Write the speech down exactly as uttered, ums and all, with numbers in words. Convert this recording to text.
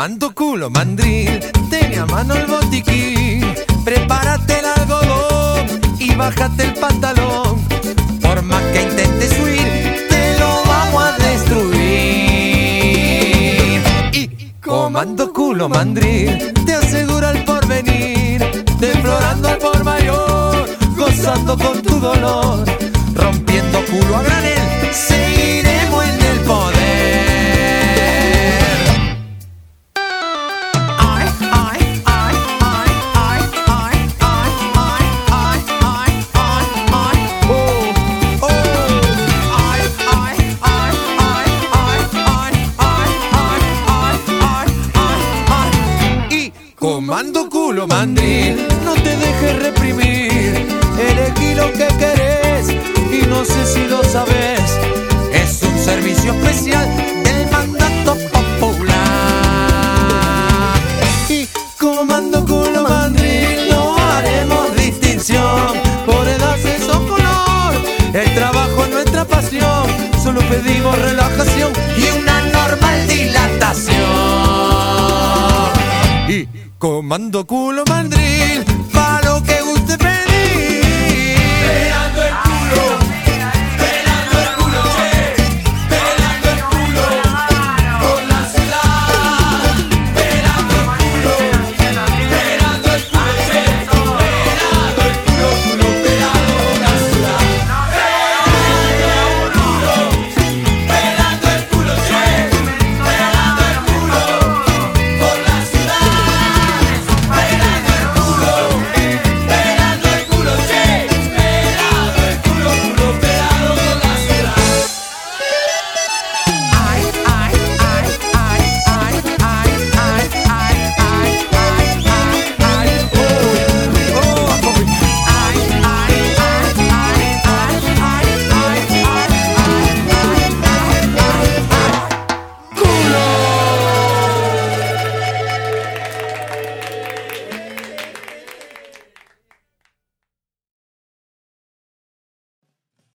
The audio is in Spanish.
comando culo mandril, tenía a mano el botiquín. Prepárate el algodón y bájate el pantalón. Por más que intentes huir, te lo vamos a destruir. Y comando culo mandril, te asegura el porvenir, deflorando al por mayor, gozando con tu dolor, rompiendo culo a granel, seguiremos en el poder. Ay, ay, ay, ay, ay, ay, ay, ay, ay, ay, ay, ay, oh, oh, ay, ay, ay, ay, ay, ay, ay, ay, ay, ay, ay, y comando culo mandril, no te dejes reprimir, elegí lo que querés y no sé si lo sabes, es un servicio especial del mandato popular. Y comando culo mandril, no haremos distinción por edad, sexo o color, el trabajo es nuestra pasión, solo pedimos relajación y una normal dilatación. Y comando culo mandril, pa' lo que guste pedir, esperando el culo